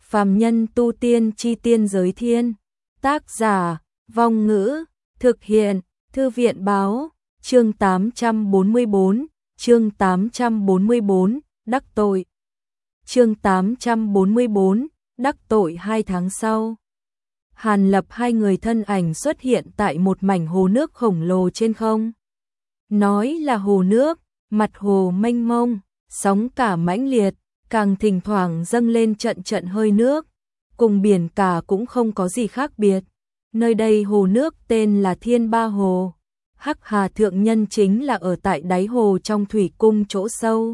Phàm nhân tu tiên chi tiên giới thiên. Tác giả, Vong Ngữ, thực hiện, Thư viện báo, chương 844, chương 844, đắc tội. Chương 844, đắc tội 2 tháng sau. Hàn Lập hai người thân ảnh xuất hiện tại một mảnh hồ nước khổng lồ trên không. Nói là hồ nước, mặt hồ mênh mông, sóng cả mãnh liệt, càng thỉnh thoảng dâng lên trận trận hơi nước, cùng biển cả cũng không có gì khác biệt. Nơi đây hồ nước tên là Thiên Ba Hồ. Hắc Hà thượng nhân chính là ở tại đáy hồ trong thủy cung chỗ sâu.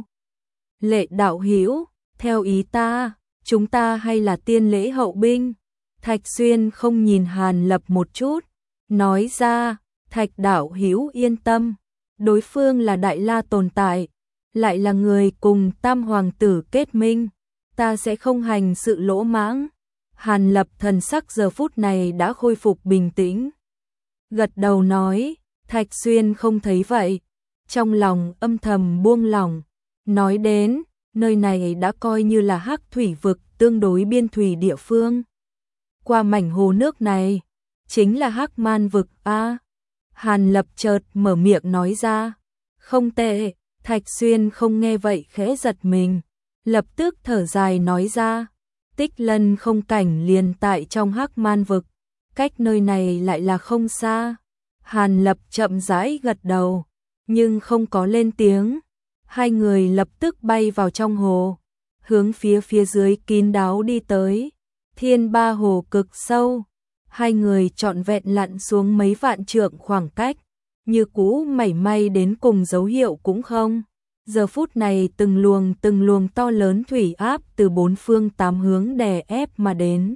Lệ đạo hữu, theo ý ta, chúng ta hay là tiên lễ hậu binh? Thạch Xuyên không nhìn Hàn Lập một chút, nói ra, Thạch đạo hữu yên tâm, đối phương là Đại La tồn tại, lại là người cùng Tam Hoàng tử kết minh, ta sẽ không hành sự lỗ mãng. Hàn Lập thần sắc giờ phút này đã khôi phục bình tĩnh. Gật đầu nói, Thạch Xuyên không thấy vậy, trong lòng âm thầm buông lỏng, nói đến, nơi này đã coi như là Hắc thủy vực tương đối biên thủy địa phương. Qua mảnh hồ nước này, chính là Hắc Man vực a. Hàn Lập chợt mở miệng nói ra, không tệ. Thạch Xuyên không nghe vậy khẽ giật mình, lập tức thở dài nói ra, Tích Lân không cảnh liền tại trong Hắc Man vực, cách nơi này lại là không xa. Hàn Lập chậm rãi gật đầu, nhưng không có lên tiếng. Hai người lập tức bay vào trong hồ, hướng phía dưới kín đáo đi tới. Thiên Ba Hồ cực sâu, hai người trọn vẹn lặn xuống mấy vạn trượng khoảng cách, như cũ mảy may đến cùng dấu hiệu cũng không. Giờ phút này từng luồng to lớn thủy áp từ 4 phương 8 hướng đè ép mà đến.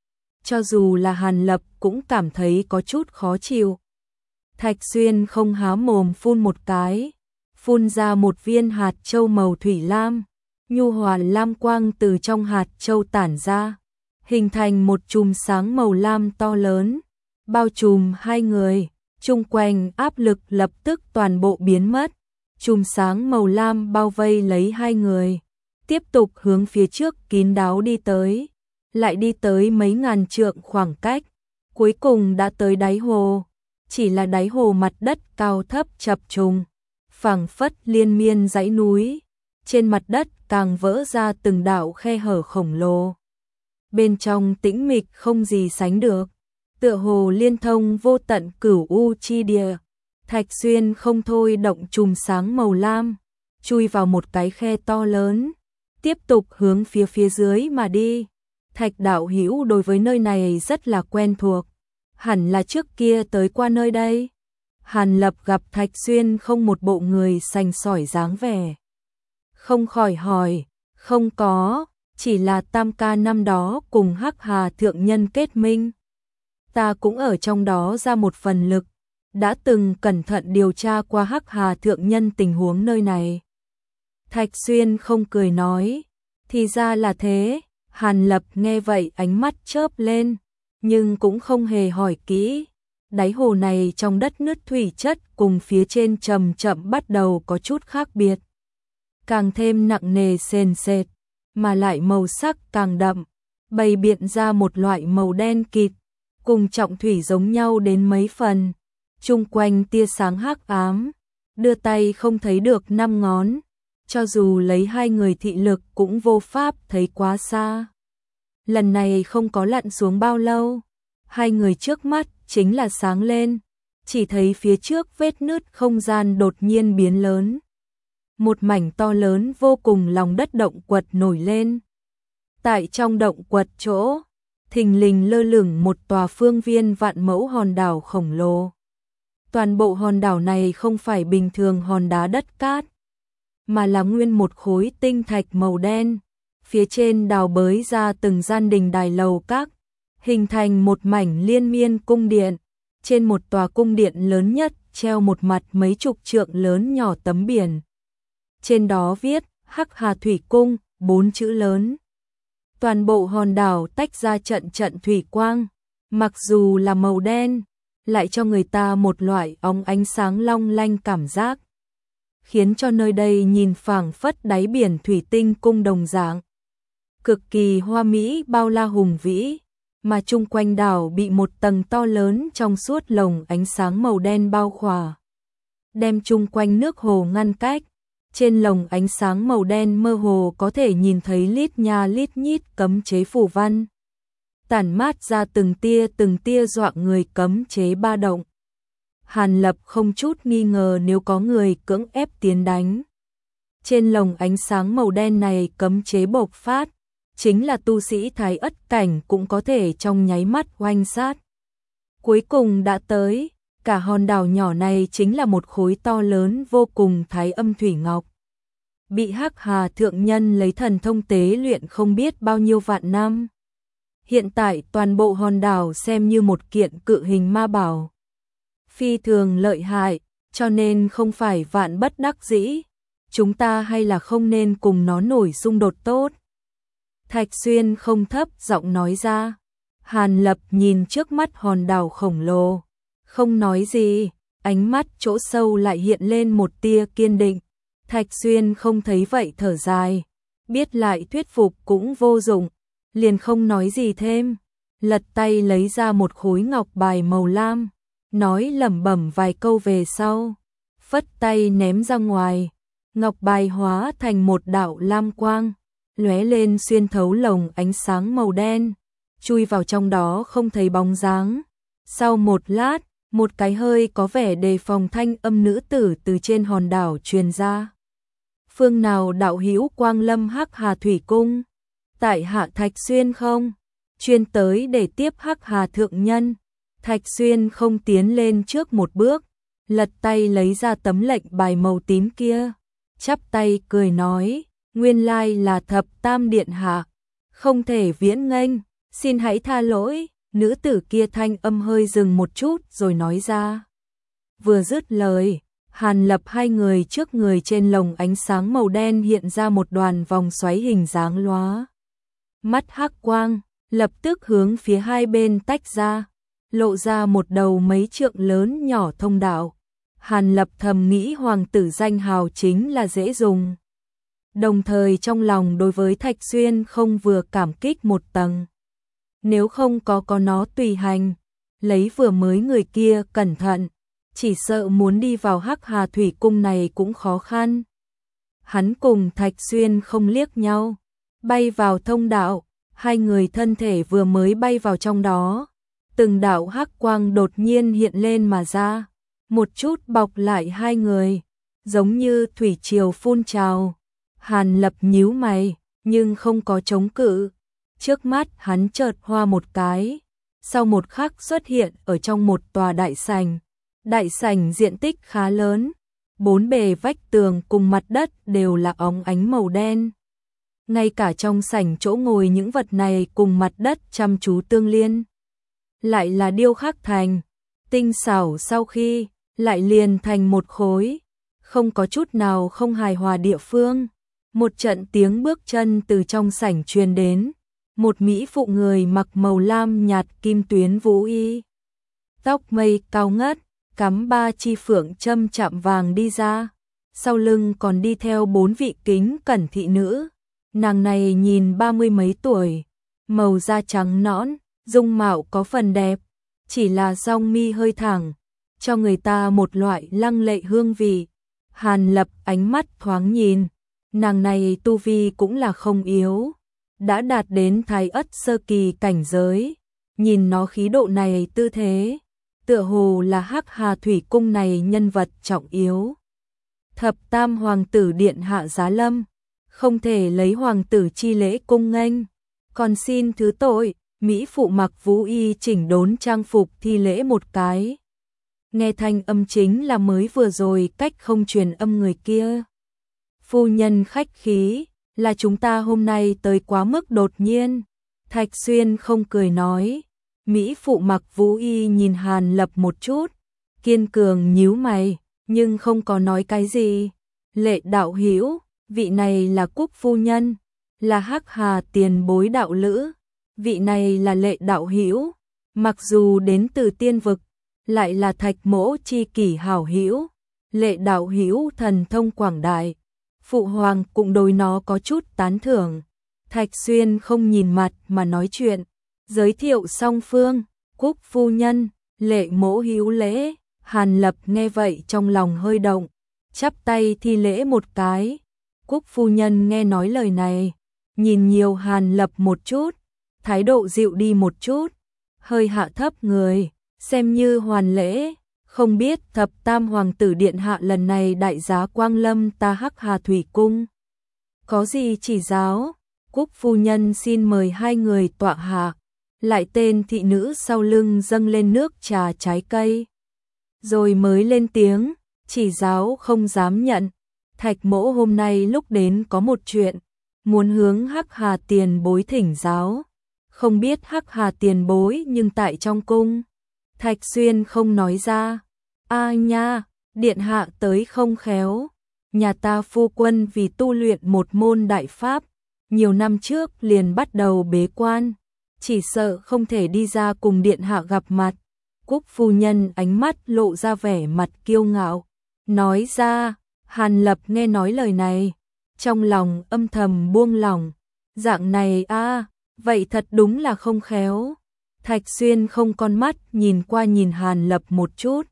Cho dù là Hàn Lập cũng cảm thấy có chút khó chịu. Thạch Xuyên không há mồm phun một cái, phun ra một viên hạt châu màu thủy lam, nhu hòa lam quang từ trong hạt châu tản ra, hình thành một chùm sáng màu lam to lớn, bao trùm hai người, chung quanh áp lực lập tức toàn bộ biến mất. Chùm sáng màu lam bao vây lấy hai người, tiếp tục hướng phía trước kín đáo đi tới, lại đi tới mấy ngàn trượng khoảng cách, cuối cùng đã tới đáy hồ, chỉ là đáy hồ mặt đất cao thấp chập trùng, phảng phất liên miên dãy núi, trên mặt đất càng vỡ ra từng đạo khe hở khổng lồ. Bên trong tĩnh mịch không gì sánh được, tựa hồ liên thông vô tận cửu u chi địa. Thạch Xuyên không thôi động chùm sáng màu lam, chui vào một cái khe to lớn, tiếp tục hướng phía dưới mà đi. Thạch đạo hữu đối với nơi này rất là quen thuộc, hẳn là trước kia tới qua nơi đây. Hàn Lập gặp Thạch Xuyên không một bộ người sành sỏi dáng vẻ, không khỏi hỏi, không có, chỉ là Tam ca năm đó cùng Hắc Hà thượng nhân kết minh. Ta cũng ở trong đó ra một phần lực, đã từng cẩn thận điều tra qua Hắc Hà thượng nhân tình huống nơi này. Thạch Xuyên không cười nói, thì ra là thế. Hàn Lập nghe vậy ánh mắt chớp lên, nhưng cũng không hề hỏi kỹ. Đáy hồ này trong đất nứt thủy chất cùng phía trên chậm chậm bắt đầu có chút khác biệt, càng thêm nặng nề sền sệt, mà lại màu sắc càng đậm, bày biện ra một loại màu đen kịt, cùng trọng thủy giống nhau đến mấy phần. Chung quanh tia sáng hắc ám, đưa tay không thấy được 5 ngón, cho dù lấy hai người thị lực cũng vô pháp thấy quá xa. Lần này không có lặn xuống bao lâu, hai người trước mắt chính là sáng lên, chỉ thấy phía trước vết nứt không gian đột nhiên biến lớn. Một mảnh to lớn vô cùng lòng đất động quật nổi lên. Tại trong động quật chỗ, thình lình lơ lửng một tòa phương viên vạn mẫu hòn đảo khổng lồ. Toàn bộ hòn đảo này không phải bình thường hòn đá đất cát, mà là nguyên một khối tinh thạch màu đen, phía trên đào bới ra từng gian đình đài lầu các, hình thành một mảnh liên miên cung điện. Trên một tòa cung điện lớn nhất treo một mặt mấy chục trượng lớn nhỏ tấm biển. Trên đó viết Hắc Hà Thủy Cung, 4 chữ lớn. Toàn bộ hòn đảo tách ra trận trận thủy quang, mặc dù là màu đen, lại cho người ta một loại óng ánh sáng long lanh cảm giác, khiến cho nơi đây nhìn phảng phất đáy biển thủy tinh cung đồng dạng. cực kỳ hoa mỹ bao la hùng vĩ, mà chung quanh đảo bị một tầng to lớn trong suốt lồng ánh sáng màu đen bao khỏa, đem chung quanh nước hồ ngăn cách. Trên lồng ánh sáng màu đen mơ hồ có thể nhìn thấy lít nha lít nhít cấm chế phù văn, tản mát ra từng tia dọa người cấm chế ba động. Hàn Lập không chút nghi ngờ nếu có người cưỡng ép tiến đánh. Trên lồng ánh sáng màu đen này cấm chế bộc phát, chính là tu sĩ Thái Ất cảnh cũng có thể trong nháy mắt oanh sát. Cuối cùng đã tới, cả hòn đảo nhỏ này chính là một khối to lớn vô cùng Thái Âm Thủy Ngọc. Bị Hắc Hà Thượng Nhân lấy thần thông tế luyện không biết bao nhiêu vạn năm. Hiện tại toàn bộ hòn đảo xem như một kiện cự hình ma bảo. Phi thường lợi hại, cho nên không phải vạn bất đắc dĩ. Chúng ta hay là không nên cùng nó nổi xung đột tốt. Thạch Xuyên không thấp giọng nói ra. Hàn Lập nhìn trước mắt hòn đảo khổng lồ, không nói gì, ánh mắt chỗ sâu lại hiện lên một tia kiên định. Thạch Xuyên không thấy vậy thở dài, biết lại thuyết phục cũng vô dụng, liền không nói gì thêm, lật tay lấy ra một khối ngọc bài màu lam, nói lẩm bẩm vài câu về sau, phất tay ném ra ngoài, ngọc bài hóa thành một đạo lam quang, lóe lên xuyên thấu lồng ánh sáng màu đen, chui vào trong đó không thấy bóng dáng. Sau một lát, một cái hơi có vẻ đề phòng thanh âm nữ tử từ trên hòn đảo truyền ra. Phương nào đạo hữu quang lâm Hắc Hà Thủy Cung? Tại hạ Thạch Xuyên không? Chuyên tới để tiếp Hắc Hà Thượng Nhân. Thạch Xuyên không tiến lên trước một bước, lật tay lấy ra tấm lệnh bài màu tím kia, chắp tay cười nói, nguyên lai là Thập Tam Điện Hạ, không thể viễn nghênh, xin hãy tha lỗi. Nữ tử kia thanh âm hơi dừng một chút rồi nói ra. Vừa dứt lời, Hàn Lập hai người trước người trên lồng ánh sáng màu đen hiện ra một đoàn vòng xoáy hình dáng lóa. Mắt hắc quang, lập tức hướng phía hai bên tách ra, lộ ra một đầu mấy trượng lớn nhỏ thông đạo. Hàn Lập thầm nghĩ hoàng tử danh hào chính là dễ dùng. Đồng thời trong lòng đối với Thạch Xuyên không vừa cảm kích một tầng. Nếu không có nó tùy hành, lấy vừa mới người kia cẩn thận, chỉ sợ muốn đi vào Hắc Hà Thủy Cung này cũng khó khăn. Hắn cùng Thạch Xuyên không liếc nhau, bay vào thông đạo, hai người thân thể vừa mới bay vào trong đó, từng đạo hắc quang đột nhiên hiện lên mà ra, một chút bọc lại hai người, giống như thủy triều phun trào. Hàn Lập nhíu mày, nhưng không có chống cự. Trước mắt hắn chợt hoa một cái, sau một khắc xuất hiện ở trong một tòa đại sảnh. Đại sảnh diện tích khá lớn, bốn bề vách tường cùng mặt đất đều là óng ánh màu đen. Ngay cả trong sảnh chỗ ngồi những vật này cùng mặt đất chăm chú tương liên. Lại là điêu khắc thành, tinh xảo sau khi, lại liền thành một khối, không có chút nào không hài hòa địa phương. Một trận tiếng bước chân từ trong sảnh truyền đến, một mỹ phụ người mặc màu lam nhạt kim tuyến vũ y, tóc mây cao ngất, cắm ba chi phượng châm chạm vàng đi ra, sau lưng còn đi theo bốn vị kính cẩn thị nữ. Nàng này nhìn 30 mấy tuổi, màu da trắng nõn, dung mạo có phần đẹp, chỉ là song mi hơi thẳng, cho người ta một loại lăng lệ hương vị. Hàn Lập ánh mắt thoáng nhìn, nàng này tu vi cũng là không yếu, đã đạt đến Thái Ất sơ kỳ cảnh giới, nhìn nó khí độ này tư thế, tựa hồ là Hắc Hà Thủy Cung này nhân vật trọng yếu. Thập Tam Hoàng tử điện hạ giá lâm, không thể lấy hoàng tử chi lễ cung nghênh, còn xin thứ tội. Mỹ phụ mặc vũ y chỉnh đốn trang phục thi lễ một cái. Nghe thanh âm chính là mới vừa rồi cách không truyền âm người kia. Phu nhân khách khí, là chúng ta hôm nay tới quá mức đột nhiên. Thạch Xuyên không cười nói. Mỹ phụ mặc vũ y nhìn Hàn Lập một chút, kiên cường nhíu mày, nhưng không có nói cái gì. Lệ đạo hữu, vị này là Cúc phu nhân, là Hắc Hà tiền bối đạo lữ. Vị này là Lệ đạo hữu, mặc dù đến từ tiên vực, lại là Thạch mỗ chi kỷ hảo hữu. Lệ đạo hữu thần thông quảng đại, phụ hoàng cũng đối nó có chút tán thưởng. Thạch Xuyên không nhìn mặt mà nói chuyện, giới thiệu song phương, Cúc phu nhân, Lệ mỗ hữu lễ. Hàn Lập nghe vậy trong lòng hơi động, chắp tay thi lễ một cái. Cúc phu nhân nghe nói lời này, nhìn nhiều Hàn Lập một chút, thái độ dịu đi một chút, hơi hạ thấp người, xem như hoàn lễ. Không biết thập tam hoàng tử điện hạ lần này đại giá quang lâm ta Hắc Hà Thủy Cung, có gì chỉ giáo? Cúc phu nhân xin mời hai người tọa hạ, lại tên thị nữ sau lưng dâng lên nước trà trái cây, rồi mới lên tiếng, chỉ giáo không dám nhận. Thạch mỗ hôm nay lúc đến có một chuyện, muốn hướng Hắc Hà tiền bối thỉnh giáo, không biết Hắc Hà tiền bối nhưng tại trong cung. Thạch Xuyên không nói ra. A nha, điện hạ tới không khéo. Nhà ta phu quân vì tu luyện một môn đại pháp, nhiều năm trước liền bắt đầu bế quan, chỉ sợ không thể đi ra cùng điện hạ gặp mặt. Cúc phu nhân ánh mắt lộ ra vẻ mặt kiêu ngạo, nói ra. Hàn Lập nghe nói lời này, trong lòng âm thầm buông lỏng, dạng này vậy thật đúng là không khéo. Thạch Xuyên không con mắt nhìn qua nhìn Hàn Lập một chút,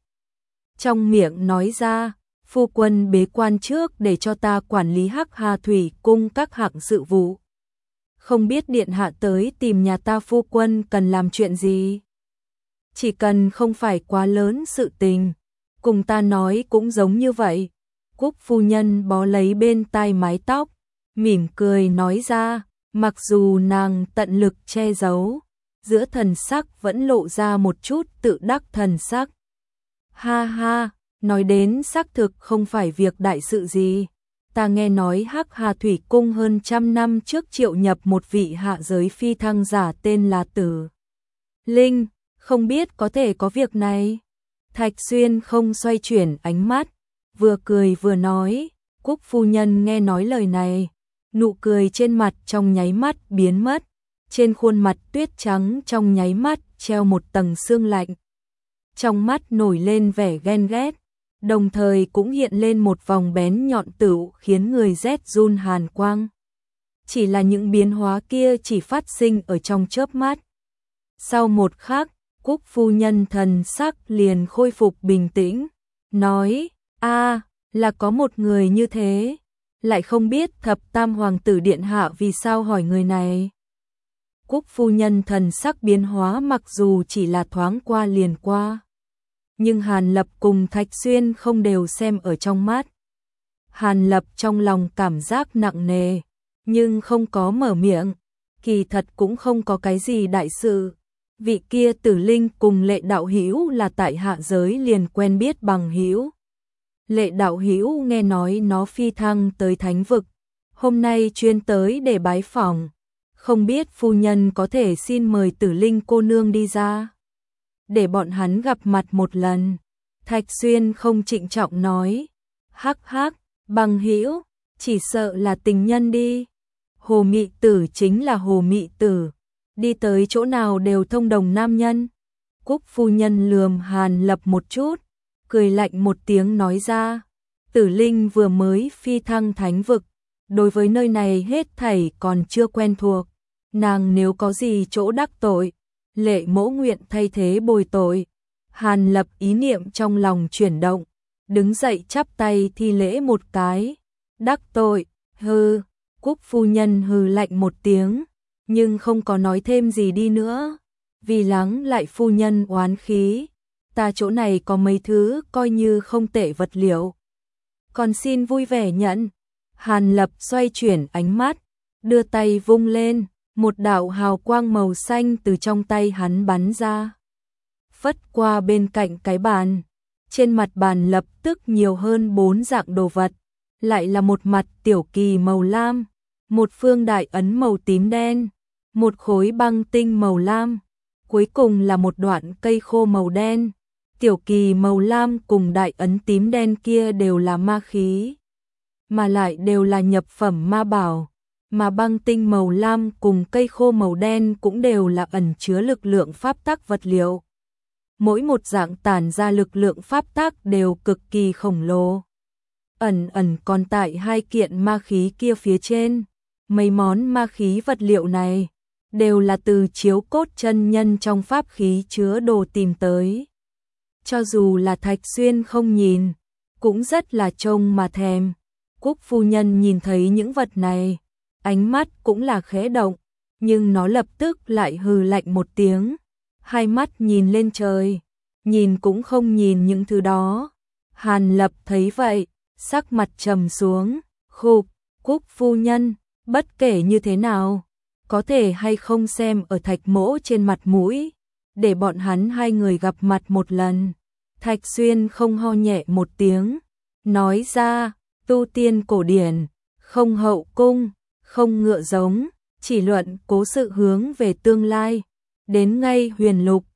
trong miệng nói ra, phu quân bế quan trước để cho ta quản lý Hắc Hà Thủy Cung các hạng sự vụ. Không biết điện hạ tới tìm nhà ta phu quân cần làm chuyện gì? Chỉ cần không phải quá lớn sự tình, cùng ta nói cũng giống như vậy. Cúc phu nhân bó lấy bên tai mái tóc, mỉm cười nói ra, mặc dù nàng tận lực che giấu, giữa thần sắc vẫn lộ ra một chút tự đắc thần sắc. Ha ha, nói đến xác thực không phải việc đại sự gì. Ta nghe nói Hắc Hà Thủy Cung hơn 100 năm trước triệu nhập một vị hạ giới phi thăng giả tên là Tử Linh, không biết có thể có việc này. Thạch Xuyên không xoay chuyển ánh mắt, vừa cười vừa nói. Cúc phu nhân nghe nói lời này, nụ cười trên mặt trong nháy mắt biến mất, trên khuôn mặt tuyết trắng trong nháy mắt treo một tầng sương lạnh. Trong mắt nổi lên vẻ ghen ghét, đồng thời cũng hiện lên một vòng bén nhọn tửu khiến người rét run hàn quang. Chỉ là những biến hóa kia chỉ phát sinh ở trong chớp mắt. Sau một khắc, Cúc phu nhân thần sắc liền khôi phục bình tĩnh, nói, là có một người như thế, lại không biết thập tam hoàng tử điện hạ vì sao hỏi người này. Cúc phu nhân thần sắc biến hóa mặc dù chỉ là thoáng qua liền qua, nhưng Hàn Lập cùng Thạch Xuyên không đều xem ở trong mắt. Hàn Lập trong lòng cảm giác nặng nề, nhưng không có mở miệng, kỳ thật cũng không có cái gì đại sự. Vị kia Tử Linh cùng Lệ đạo hữu là tại hạ giới liền quen biết bằng hữu. Lệ đạo hữu nghe nói nó phi thăng tới thánh vực, hôm nay chuyên tới để bái phỏng, không biết phu nhân có thể xin mời Tử Linh cô nương đi ra, để bọn hắn gặp mặt một lần. Thạch Xuyên không trịnh trọng nói, hắc hắc, bằng hữu, chỉ sợ là tình nhân đi. Hồ Mị Tử chính là Hồ Mị Tử, đi tới chỗ nào đều thông đồng nam nhân. Cúc phu nhân lườm Hàn Lập một chút, cười lạnh một tiếng nói ra, Tử Linh vừa mới phi thăng thánh vực, đối với nơi này hết thảy còn chưa quen thuộc, nàng nếu có gì chỗ đắc tội, Lệ mỗ nguyện thay thế bồi tội. Hàn Lập ý niệm trong lòng chuyển động, đứng dậy chắp tay thi lễ một cái, đắc tội, hừ. Cúc phu nhân hừ lạnh một tiếng, nhưng không có nói thêm gì đi nữa, vì lắng lại phu nhân oán khí. Ta chỗ này có mấy thứ coi như không tệ vật liệu, còn xin vui vẻ nhận. Hàn Lập xoay chuyển ánh mắt, đưa tay vung lên, một đạo hào quang màu xanh từ trong tay hắn bắn ra, phất qua bên cạnh cái bàn. Trên mặt bàn lập tức nhiều hơn 4 dạng đồ vật, lại là một mặt tiểu kỳ màu lam, một phương đại ấn màu tím đen, một khối băng tinh màu lam, cuối cùng là một đoạn cây khô màu đen. Tiểu kỳ màu lam cùng đại ấn tím đen kia đều là ma khí, mà lại đều là nhập phẩm ma bảo, mà băng tinh màu lam cùng cây khô màu đen cũng đều là ẩn chứa lực lượng pháp tắc vật liệu. Mỗi một dạng tản ra lực lượng pháp tắc đều cực kỳ khổng lồ. Ẩn còn tại hai kiện ma khí kia phía trên, mấy món ma khí vật liệu này đều là từ Chiếu Cốt chân nhân trong pháp khí chứa đồ tìm tới. Cho dù là Thạch Xuyên không nhìn, cũng rất là trông mà thèm. Quốc phu nhân nhìn thấy những vật này, ánh mắt cũng là khẽ động, nhưng nó lập tức lại hừ lạnh một tiếng, hai mắt nhìn lên trời, nhìn cũng không nhìn những thứ đó. Hàn Lập thấy vậy, sắc mặt trầm xuống, khục, Quốc phu nhân, bất kể như thế nào, có thể hay không xem ở Thạch mỗ trên mặt mũi, để bọn hắn hai người gặp mặt một lần. Thạch Xuyên không ho nhẹ một tiếng, nói ra, tu tiên cổ điển, không hậu cung, không ngựa giống, chỉ luận cố sự hướng về tương lai, đến ngay huyền lục,